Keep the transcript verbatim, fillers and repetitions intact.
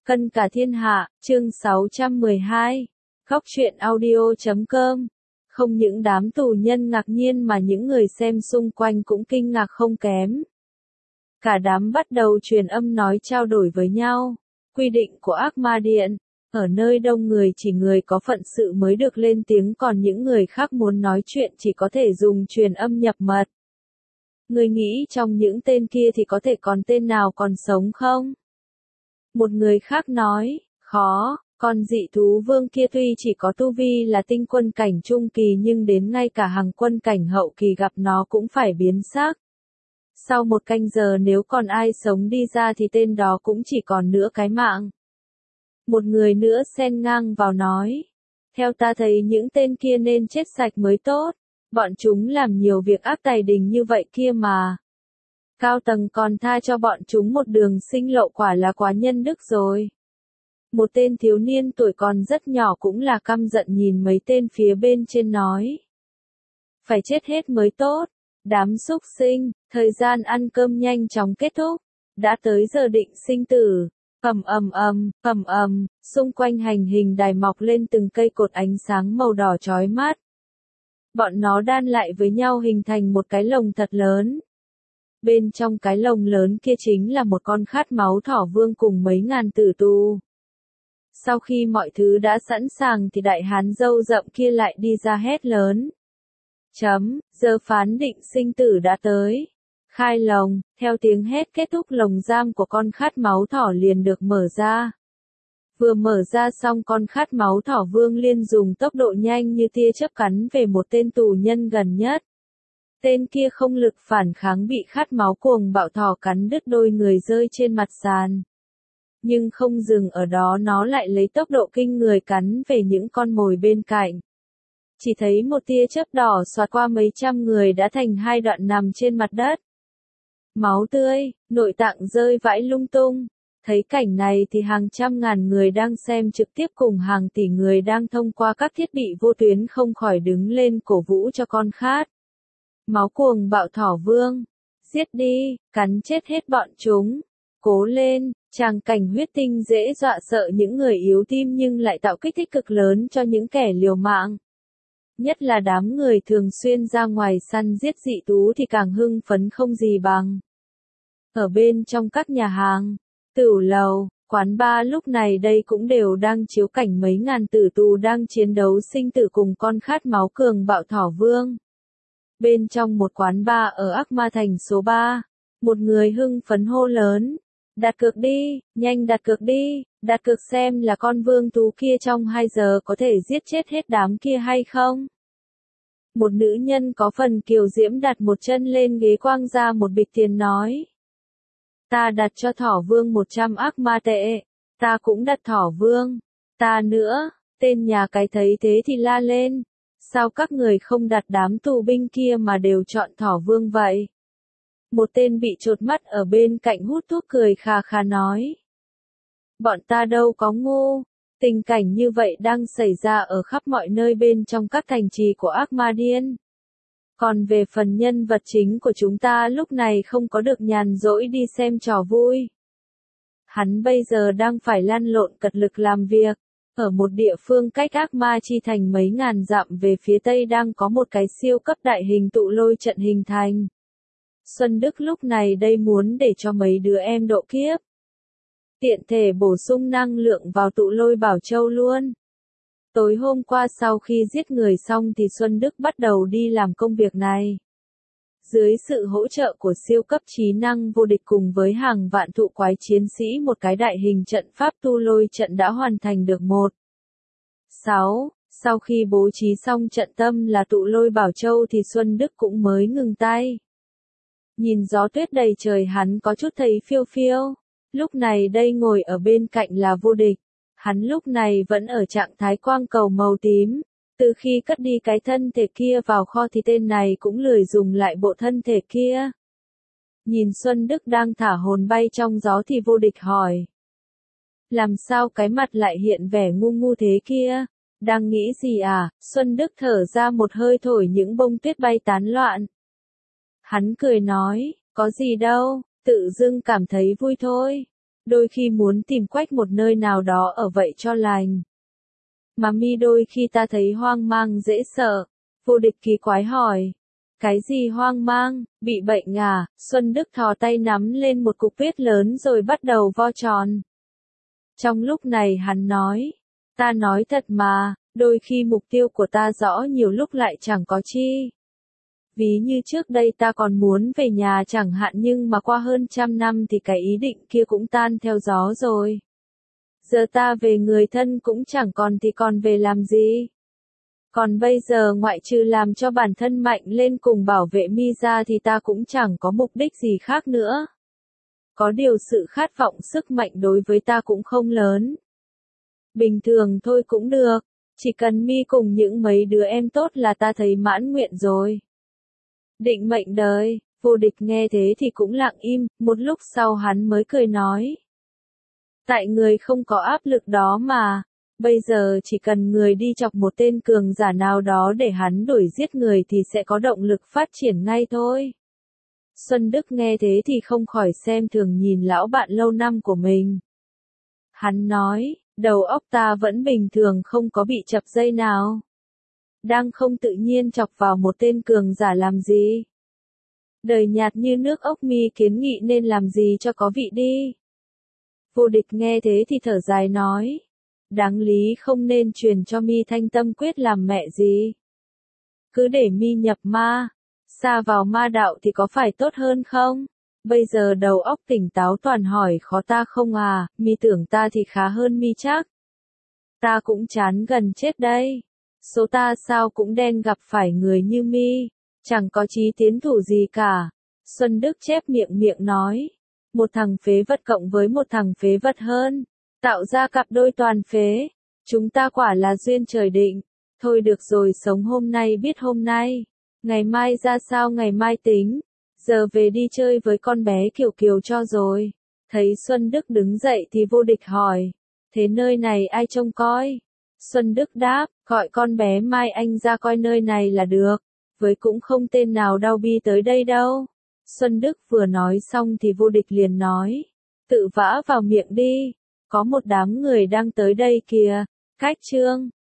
Cân cả thiên hạ, chương sáu trăm mười hai. Góc truyện audio chấm com. Không những đám tù nhân ngạc nhiên mà những người xem xung quanh cũng kinh ngạc không kém. Cả đám bắt đầu truyền âm nói trao đổi với nhau. Quy định của Ác Ma Điện, ở nơi đông người chỉ người có phận sự mới được lên tiếng, còn những người khác muốn nói chuyện chỉ có thể dùng truyền âm nhập mật. Người nghĩ trong những tên kia thì có thể còn tên nào còn sống không? Một người khác nói, khó, con dị thú vương kia tuy chỉ có tu vi là tinh quân cảnh trung kỳ nhưng đến ngay cả hàng quân cảnh hậu kỳ gặp nó cũng phải biến xác. Sau một canh giờ nếu còn ai sống đi ra thì tên đó cũng chỉ còn nửa cái mạng. Một người nữa xen ngang vào nói, theo ta thấy những tên kia nên chết sạch mới tốt, bọn chúng làm nhiều việc ác tài đình như vậy kia mà. Cao tầng còn tha cho bọn chúng một đường sinh lộ, quả là quá nhân đức rồi. Một tên thiếu niên tuổi còn rất nhỏ cũng là căm giận nhìn mấy tên phía bên trên nói. Phải chết hết mới tốt, đám súc sinh, thời gian ăn cơm nhanh chóng kết thúc, đã tới giờ định sinh tử. Ầm ầm ầm, ầm ầm, xung quanh hành hình đài mọc lên từng cây cột ánh sáng màu đỏ chói mắt. Bọn nó đan lại với nhau hình thành một cái lồng thật lớn. Bên trong cái lồng lớn kia chính là một con khát máu thỏ vương cùng mấy ngàn tử tù. Sau khi mọi thứ đã sẵn sàng thì đại hán râu rậm kia lại đi ra hét lớn. Chấm, giờ phán định sinh tử đã tới. Khai lồng, theo tiếng hét kết thúc lồng giam của con khát máu thỏ liền được mở ra. Vừa mở ra xong con khát máu thỏ vương liên dùng tốc độ nhanh như tia chớp cắn về một tên tù nhân gần nhất. Tên kia không lực phản kháng bị khát máu cuồng bạo thỏ cắn đứt đôi người rơi trên mặt sàn. Nhưng không dừng ở đó, nó lại lấy tốc độ kinh người cắn về những con mồi bên cạnh. Chỉ thấy một tia chớp đỏ xoạt qua mấy trăm người đã thành hai đoạn nằm trên mặt đất. Máu tươi, nội tạng rơi vãi lung tung. Thấy cảnh này thì hàng trăm ngàn người đang xem trực tiếp cùng hàng tỷ người đang thông qua các thiết bị vô tuyến không khỏi đứng lên cổ vũ cho con khát máu cuồng bạo thỏ vương. Giết đi, cắn chết hết bọn chúng. Cố lên, tràng cảnh huyết tinh dễ dọa sợ những người yếu tim nhưng lại tạo kích thích cực lớn cho những kẻ liều mạng. Nhất là đám người thường xuyên ra ngoài săn giết dị thú thì càng hưng phấn không gì bằng. Ở bên trong các nhà hàng, tửu lầu, quán bar lúc này đây cũng đều đang chiếu cảnh mấy ngàn tử tù đang chiến đấu sinh tử cùng con khát máu cường bạo thỏ vương. Bên trong một quán bar ở Ác Ma Thành số ba, một người hưng phấn hô lớn. Đặt cược đi, nhanh đặt cược đi, đặt cược xem là con vương thú kia trong hai giờ có thể giết chết hết đám kia hay không. Một nữ nhân có phần kiều diễm đặt một chân lên ghế quang ra một bịch tiền nói. Ta đặt cho thỏ vương một trăm ác ma tệ, ta cũng đặt thỏ vương, ta nữa, tên nhà cái thấy thế thì la lên. Sao các người không đặt đám tù binh kia mà đều chọn thỏ vương vậy? Một tên bị chột mắt ở bên cạnh hút thuốc cười khà khà nói. Bọn ta đâu có ngu, tình cảnh như vậy đang xảy ra ở khắp mọi nơi bên trong các thành trì của Ác Ma Điên. Còn về phần nhân vật chính của chúng ta lúc này không có được nhàn rỗi đi xem trò vui. Hắn bây giờ đang phải lăn lộn cật lực làm việc. Ở một địa phương cách Ác Ma Chi Thành mấy ngàn dặm về phía tây đang có một cái siêu cấp đại hình tụ lôi trận hình thành. Xuân Đức lúc này đây muốn để cho mấy đứa em độ kiếp. Tiện thể bổ sung năng lượng vào tụ lôi bảo châu luôn. Tối hôm qua sau khi giết người xong thì Xuân Đức bắt đầu đi làm công việc này. Dưới sự hỗ trợ của siêu cấp trí năng vô địch cùng với hàng vạn thụ quái chiến sĩ, một cái đại hình trận pháp tu lôi trận đã hoàn thành được một. sáu. Sau khi bố trí xong trận tâm là tụ lôi bảo châu thì Xuân Đức cũng mới ngừng tay. Nhìn gió tuyết đầy trời hắn có chút thấy phiêu phiêu. Lúc này đây ngồi ở bên cạnh là vô địch. Hắn lúc này vẫn ở trạng thái quang cầu màu tím. Từ khi cất đi cái thân thể kia vào kho thì tên này cũng lười dùng lại bộ thân thể kia. Nhìn Xuân Đức đang thả hồn bay trong gió thì vô địch hỏi. Làm sao cái mặt lại hiện vẻ ngu ngu thế kia? Đang nghĩ gì à? Xuân Đức thở ra một hơi thổi những bông tuyết bay tán loạn. Hắn cười nói, có gì đâu, tự dưng cảm thấy vui thôi. đôi khi muốn tìm quách một nơi nào đó ở vậy cho lành. Mà mi đôi khi ta thấy hoang mang dễ sợ. Vô địch kỳ quái hỏi. Cái gì hoang mang, bị bệnh à? Xuân Đức thò tay nắm lên một cục viết lớn rồi bắt đầu vo tròn. Trong lúc này hắn nói. Ta nói thật mà, đôi khi mục tiêu của ta rõ nhiều lúc lại chẳng có chi. Ví như trước đây ta còn muốn về nhà chẳng hạn nhưng mà qua hơn trăm năm thì cái ý định kia cũng tan theo gió rồi. Giờ ta về người thân cũng chẳng còn thì còn về làm gì. Còn bây giờ ngoại trừ làm cho bản thân mạnh lên cùng bảo vệ mi ra thì ta cũng chẳng có mục đích gì khác nữa. Có điều sự khát vọng sức mạnh đối với ta cũng không lớn. Bình thường thôi cũng được, chỉ cần mi cùng những mấy đứa em tốt là ta thấy mãn nguyện rồi. Định mệnh đời, vô địch nghe thế thì cũng lặng im, một lúc sau hắn mới cười nói. Tại người không có áp lực đó mà, bây giờ chỉ cần người đi chọc một tên cường giả nào đó để hắn đuổi giết người thì sẽ có động lực phát triển ngay thôi. Xuân Đức nghe thế thì không khỏi xem thường nhìn lão bạn lâu năm của mình. Hắn nói, đầu óc ta vẫn bình thường không có bị chập dây nào. Đang không tự nhiên chọc vào một tên cường giả làm gì. Đời nhạt như nước ốc mi kiến nghị nên làm gì cho có vị đi. Vô địch nghe thế thì thở dài nói. Đáng lý không nên truyền cho mi thanh tâm quyết làm mẹ gì. Cứ để mi nhập ma. Xa vào ma đạo thì có phải tốt hơn không? Bây giờ đầu óc tỉnh táo toàn hỏi khó ta không à, mi tưởng ta thì khá hơn mi chắc. Ta cũng chán gần chết đây. Số ta sao cũng đen gặp phải người như mi, chẳng có chí tiến thủ gì cả. Xuân Đức chép miệng miệng nói. Một thằng phế vật cộng với một thằng phế vật hơn, tạo ra cặp đôi toàn phế. Chúng ta quả là duyên trời định. Thôi được rồi, sống hôm nay biết hôm nay. Ngày mai ra sao ngày mai tính. Giờ về đi chơi với con bé Kiều Kiều cho rồi. Thấy Xuân Đức đứng dậy thì vô địch hỏi. Thế nơi này ai trông coi? Xuân Đức đáp, gọi con bé Mai Anh ra coi nơi này là được. Với cũng không tên nào đau bi tới đây đâu. Xuân Đức vừa nói xong thì vô địch liền nói. Tự vã vào miệng đi. Có một đám người đang tới đây kìa. Cách chương.